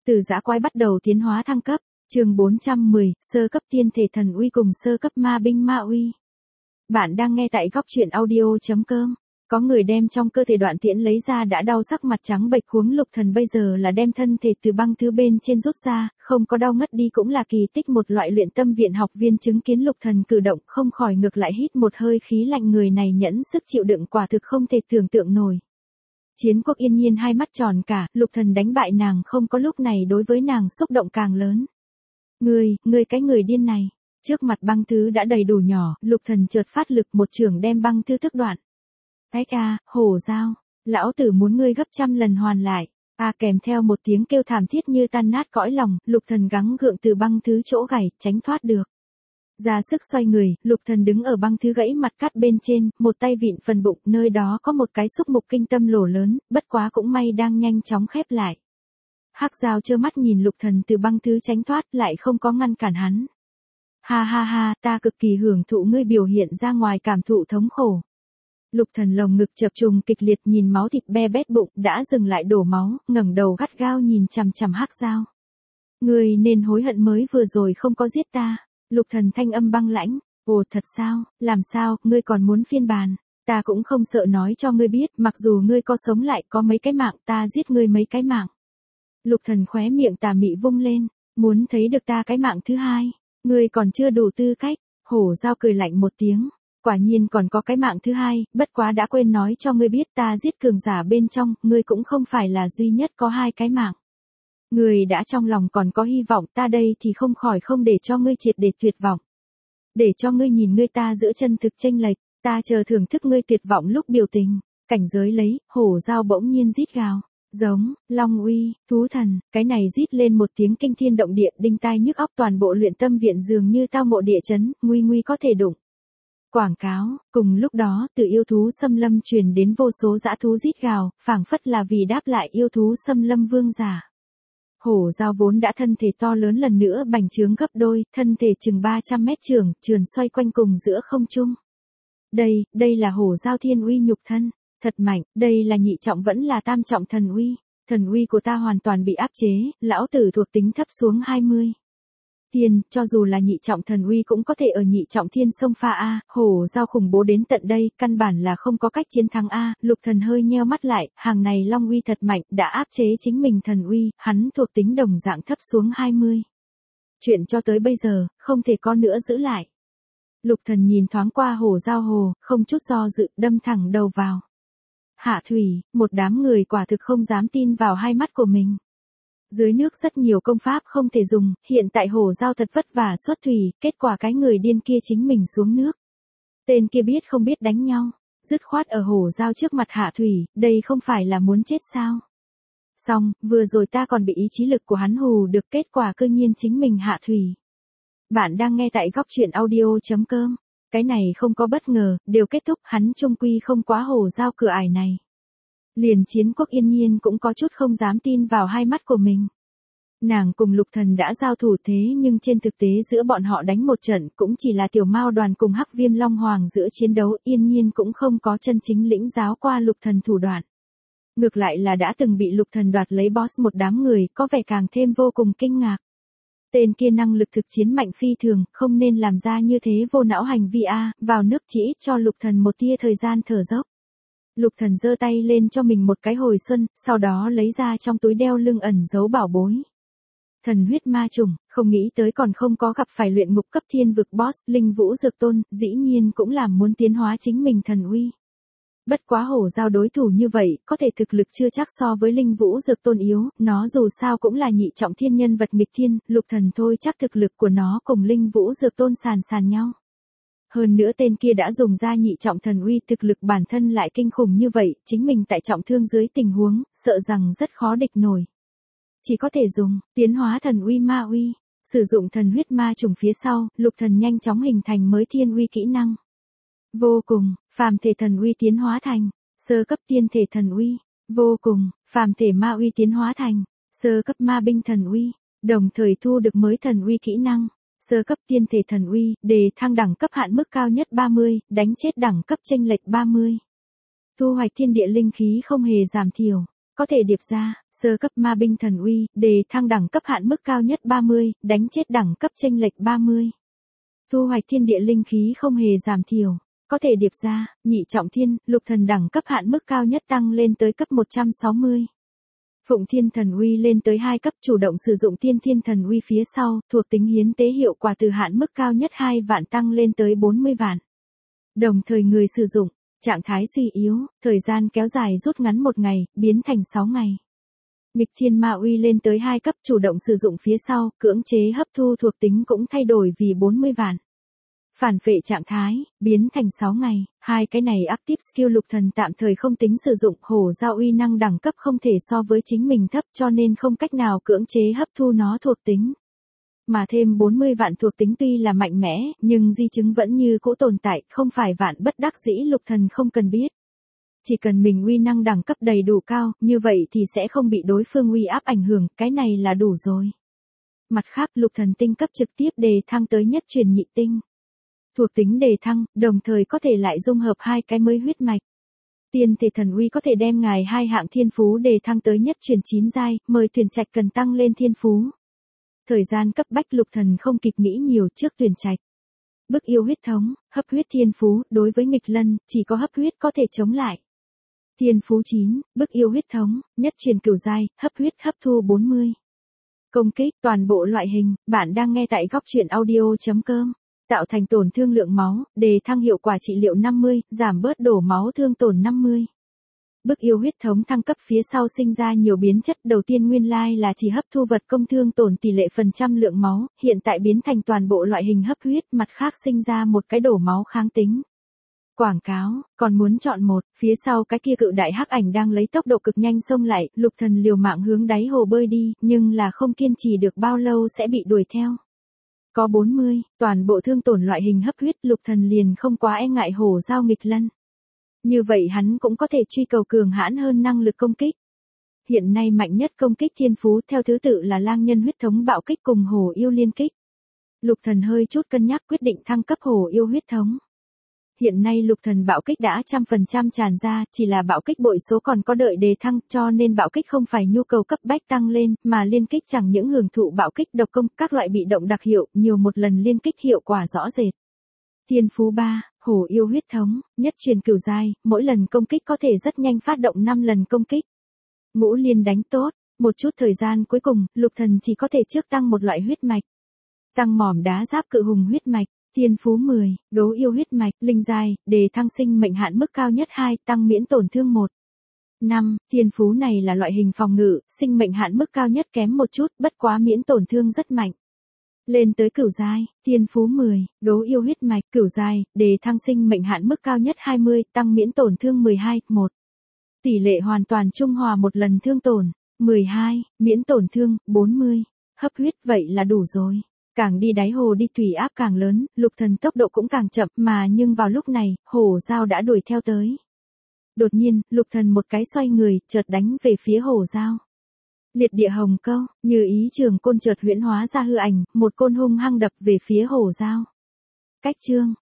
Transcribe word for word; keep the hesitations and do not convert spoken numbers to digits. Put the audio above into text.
Từ dã quái bắt đầu tiến hóa thăng cấp, chương bốn trăm mười, sơ cấp tiên thể thần uy cùng sơ cấp ma binh ma uy. Bạn đang nghe tại góc truyện audio chấm com. Có người đem trong cơ thể Đoạn Tiễn lấy ra đã đau sắc mặt trắng bệch, huống Lục Thần bây giờ là đem thân thể từ băng thứ bên trên rút ra, không có đau ngất đi cũng là kỳ tích. Một loại luyện tâm viện học viên chứng kiến Lục Thần cử động không khỏi ngược lại hít một hơi khí lạnh, người này nhẫn sức chịu đựng quả thực không thể tưởng tượng nổi. Chiến Quốc yên nhiên hai mắt tròn cả, Lục Thần đánh bại nàng không có lúc này đối với nàng xúc động càng lớn. Ngươi, ngươi cái người điên này. Trước mặt băng thứ đã đầy đủ nhỏ, Lục Thần chợt phát lực một chưởng đem băng thứ thức đoạn. Ách a, hổ dao, lão tử muốn ngươi gấp trăm lần hoàn lại. A à, kèm theo một tiếng kêu thảm thiết như tan nát cõi lòng, Lục Thần gắng gượng từ băng thứ chỗ gãy, tránh thoát được. Ra sức xoay người, Lục Thần đứng ở băng thứ gãy mặt cắt bên trên, một tay vịn phần bụng, nơi đó có một cái xúc mục kinh tâm lỗ lớn, bất quá cũng may đang nhanh chóng khép lại. Hắc Dao trơ mắt nhìn Lục Thần từ băng thứ tránh thoát, lại không có ngăn cản hắn. Ha ha ha, ta cực kỳ hưởng thụ ngươi biểu hiện ra ngoài cảm thụ thống khổ. Lục Thần lồng ngực chập trùng kịch liệt, nhìn máu thịt be bét bụng đã dừng lại đổ máu, ngẩng đầu gắt gao nhìn chằm chằm Hắc Dao. Ngươi nên hối hận mới vừa rồi không có giết ta. Lục Thần thanh âm băng lãnh. Ồ thật sao, làm sao, ngươi còn muốn phiên bàn? Ta cũng không sợ nói cho ngươi biết, mặc dù ngươi có sống lại có mấy cái mạng, ta giết ngươi mấy cái mạng. Lục Thần khóe miệng tà mị vung lên, muốn thấy được ta cái mạng thứ hai, ngươi còn chưa đủ tư cách. Hổ Dao cười lạnh một tiếng, quả nhiên còn có cái mạng thứ hai, bất quá đã quên nói cho ngươi biết, ta giết cường giả bên trong, ngươi cũng không phải là duy nhất có hai cái mạng. Ngươi đã trong lòng còn có hy vọng, ta đây thì không khỏi không để cho ngươi triệt để tuyệt vọng. Để cho ngươi nhìn ngươi ta giữa chân thực chênh lệch, ta chờ thưởng thức ngươi tuyệt vọng lúc biểu tình. Cảnh giới lấy, Hổ Dao bỗng nhiên rít gào, giống, long uy, thú thần, cái này rít lên một tiếng kinh thiên động địa, đinh tai nhức óc, toàn bộ luyện tâm viện dường như tao ngộ địa chấn, nguy nguy có thể đụng. Quảng cáo, cùng lúc đó từ yêu thú xâm lâm truyền đến vô số dã thú rít gào, phảng phất là vì đáp lại yêu thú xâm lâm vương giả. Hổ Dao vốn đã thân thể to lớn lần nữa bành trướng gấp đôi, thân thể chừng ba trăm mét trường, trườn xoay quanh cùng giữa không trung. Đây, đây là Hổ Dao thiên uy nhục thân, thật mạnh, đây là nhị trọng vẫn là tam trọng thần uy, thần uy của ta hoàn toàn bị áp chế, lão tử thuộc tính thấp xuống hai mươi. Tiên, cho dù là nhị trọng thần uy cũng có thể ở nhị trọng thiên sông pha a, Hổ Dao khủng bố đến tận đây, căn bản là không có cách chiến thắng a. Lục Thần hơi nheo mắt lại, hàng này long uy thật mạnh, đã áp chế chính mình thần uy, hắn thuộc tính đồng dạng thấp xuống hai mươi. Chuyện cho tới bây giờ, không thể có nữa giữ lại. Lục Thần nhìn thoáng qua Hổ Dao hồ, không chút do dự, đâm thẳng đầu vào. Hạ thủy, một đám người quả thực không dám tin vào hai mắt của mình. Dưới nước rất nhiều công pháp không thể dùng, hiện tại Hổ Dao thật vất vả xuất thủy, kết quả cái người điên kia chính mình xuống nước. Tên kia biết không biết đánh nhau, dứt khoát ở Hổ Dao trước mặt hạ thủy, đây không phải là muốn chết sao? Xong, vừa rồi ta còn bị ý chí lực của hắn hù được, kết quả cư nhiên chính mình hạ thủy. Bạn đang nghe tại góc truyện audio chấm com. Cái này không có bất ngờ, đều kết thúc, hắn chung quy không quá Hổ Dao cửa ải này. Liền Chiến Quốc yên nhiên cũng có chút không dám tin vào hai mắt của mình. Nàng cùng Lục Thần đã giao thủ thế nhưng trên thực tế giữa bọn họ đánh một trận cũng chỉ là tiểu mao đoàn cùng Hắc Viêm Long Hoàng giữa chiến đấu, yên nhiên cũng không có chân chính lĩnh giáo qua Lục Thần thủ đoạn. Ngược lại là đã từng bị Lục Thần đoạt lấy boss một đám người, có vẻ càng thêm vô cùng kinh ngạc. Tên kia năng lực thực chiến mạnh phi thường, không nên làm ra như thế vô não hành vi a, vào nước chỉ ít cho Lục Thần một tia thời gian thở dốc. Lục Thần giơ tay lên cho mình một cái hồi xuân, sau đó lấy ra trong túi đeo lưng ẩn giấu bảo bối. Thần huyết ma trùng, không nghĩ tới còn không có gặp phải luyện ngục cấp thiên vực boss, Linh Vũ Dược Tôn, dĩ nhiên cũng làm muốn tiến hóa chính mình thần uy. Bất quá Hổ Dao đối thủ như vậy, có thể thực lực chưa chắc so với Linh Vũ Dược Tôn yếu, nó dù sao cũng là nhị trọng thiên nhân vật nghịch thiên, Lục Thần thôi chắc thực lực của nó cùng Linh Vũ Dược Tôn sàn sàn nhau. Hơn nữa tên kia đã dùng ra nhị trọng thần uy, thực lực bản thân lại kinh khủng như vậy, chính mình tại trọng thương dưới tình huống, sợ rằng rất khó địch nổi. Chỉ có thể dùng, tiến hóa thần uy ma uy, sử dụng thần huyết ma trùng phía sau, Lục Thần nhanh chóng hình thành mới thiên uy kỹ năng. Vô cùng, phàm thể thần uy tiến hóa thành, sơ cấp tiên thể thần uy, vô cùng, phàm thể ma uy tiến hóa thành, sơ cấp ma binh thần uy, đồng thời thu được mới thần uy kỹ năng. Sơ cấp tiên thể thần uy, đề thăng đẳng cấp hạn mức cao nhất ba mươi, đánh chết đẳng cấp chênh lệch ba mươi. Thu hoạch thiên địa linh khí không hề giảm thiểu, có thể điệp ra, sơ cấp ma binh thần uy, đề thăng đẳng cấp hạn mức cao nhất ba mươi, đánh chết đẳng cấp chênh lệch ba mươi. Thu hoạch thiên địa linh khí không hề giảm thiểu, có thể điệp ra, nhị trọng thiên, lục thần đẳng cấp hạn mức cao nhất tăng lên tới cấp một trăm sáu mươi. Phụng thiên thần uy lên tới hai cấp, chủ động sử dụng tiên thiên thần uy phía sau, thuộc tính hiến tế hiệu quả từ hạn mức cao nhất hai vạn tăng lên tới bốn mươi vạn. Đồng thời người sử dụng, trạng thái suy yếu, thời gian kéo dài rút ngắn một ngày, biến thành sáu ngày. Nghịch thiên ma uy lên tới hai cấp, chủ động sử dụng phía sau, cưỡng chế hấp thu thuộc tính cũng thay đổi vì bốn mươi vạn. Phản phệ trạng thái, biến thành sáu ngày, hai cái này active skill lục thần tạm thời không tính sử dụng, hổ giao uy năng đẳng cấp không thể so với chính mình thấp cho nên không cách nào cưỡng chế hấp thu nó thuộc tính. Mà thêm bốn mươi vạn thuộc tính tuy là mạnh mẽ, nhưng di chứng vẫn như cũ tồn tại, không phải vạn bất đắc dĩ lục thần không cần biết. Chỉ cần mình uy năng đẳng cấp đầy đủ cao, như vậy thì sẽ không bị đối phương uy áp ảnh hưởng, cái này là đủ rồi. Mặt khác lục thần tinh cấp trực tiếp đề thăng tới nhất truyền nhị tinh. Thuộc tính đề thăng, đồng thời có thể lại dung hợp hai cái mới huyết mạch. Tiên thể thần uy có thể đem ngài hai hạng thiên phú đề thăng tới nhất truyền chín giai, mời tuyển trạch cần tăng lên thiên phú. Thời gian cấp bách lục thần không kịp nghĩ nhiều trước tuyển trạch. Bức yêu huyết thống, hấp huyết thiên phú, đối với nghịch lân, chỉ có hấp huyết có thể chống lại. Thiên phú chín, bức yêu huyết thống, nhất truyền cửu giai, hấp huyết hấp thu bốn mươi. Công kích, toàn bộ loại hình, bạn đang nghe tại góc truyện audio chấm com. Tạo thành tổn thương lượng máu, đề thăng hiệu quả trị liệu năm mươi, giảm bớt đổ máu thương tổn năm mươi. Bức yêu huyết thống thăng cấp phía sau sinh ra nhiều biến chất, đầu tiên nguyên lai là chỉ hấp thu vật công thương tổn tỷ lệ phần trăm lượng máu, hiện tại biến thành toàn bộ loại hình hấp huyết, mặt khác sinh ra một cái đổ máu kháng tính. Quảng cáo, còn muốn chọn một, phía sau cái kia cự đại hắc ảnh đang lấy tốc độ cực nhanh xông lại, lục thần liều mạng hướng đáy hồ bơi đi, nhưng là không kiên trì được bao lâu sẽ bị đuổi theo. Có bốn mươi, toàn bộ thương tổn loại hình hấp huyết, lục thần liền không quá e ngại hổ giao nghịch lân. Như vậy hắn cũng có thể truy cầu cường hãn hơn năng lực công kích. Hiện nay mạnh nhất công kích thiên phú theo thứ tự là lang nhân huyết thống bạo kích cùng hổ yêu liên kích. Lục thần hơi chút cân nhắc quyết định thăng cấp hổ yêu huyết thống. Hiện nay lục thần bạo kích đã trăm phần trăm tràn ra, chỉ là bạo kích bội số còn có đợi đề thăng, cho nên bạo kích không phải nhu cầu cấp bách tăng lên, mà liên kích chẳng những hưởng thụ bạo kích độc công, các loại bị động đặc hiệu, nhiều một lần liên kích hiệu quả rõ rệt. Thiên phú ba, hổ yêu huyết thống, nhất truyền cửu giai, mỗi lần công kích có thể rất nhanh phát động năm lần công kích. Ngũ liên đánh tốt, một chút thời gian cuối cùng, lục thần chỉ có thể trước tăng một loại huyết mạch. Tăng mỏm đá giáp cự hùng huyết mạch. Thiên phú mười, gấu yêu huyết mạch, linh giai, đề thăng sinh mệnh hạn mức cao nhất hai, tăng miễn tổn thương một. năm, thiên phú này là loại hình phòng ngự, sinh mệnh hạn mức cao nhất kém một chút, bất quá miễn tổn thương rất mạnh. Lên tới cửu giai, thiên phú mười, gấu yêu huyết mạch, cửu giai, đề thăng sinh mệnh hạn mức cao nhất hai mươi, tăng miễn tổn thương mười hai, một. Tỷ lệ hoàn toàn trung hòa một lần thương tổn, mười hai, miễn tổn thương, bốn mươi. Hấp huyết vậy là đủ rồi. Càng đi đáy hồ đi thủy áp càng lớn, lục thần tốc độ cũng càng chậm, mà nhưng vào lúc này, hổ giao đã đuổi theo tới. Đột nhiên, lục thần một cái xoay người, chợt đánh về phía hổ giao. Liệt địa hồng câu, như ý trường côn chợt huyễn hóa ra hư ảnh, một côn hung hăng đập về phía hổ giao. Cách chương,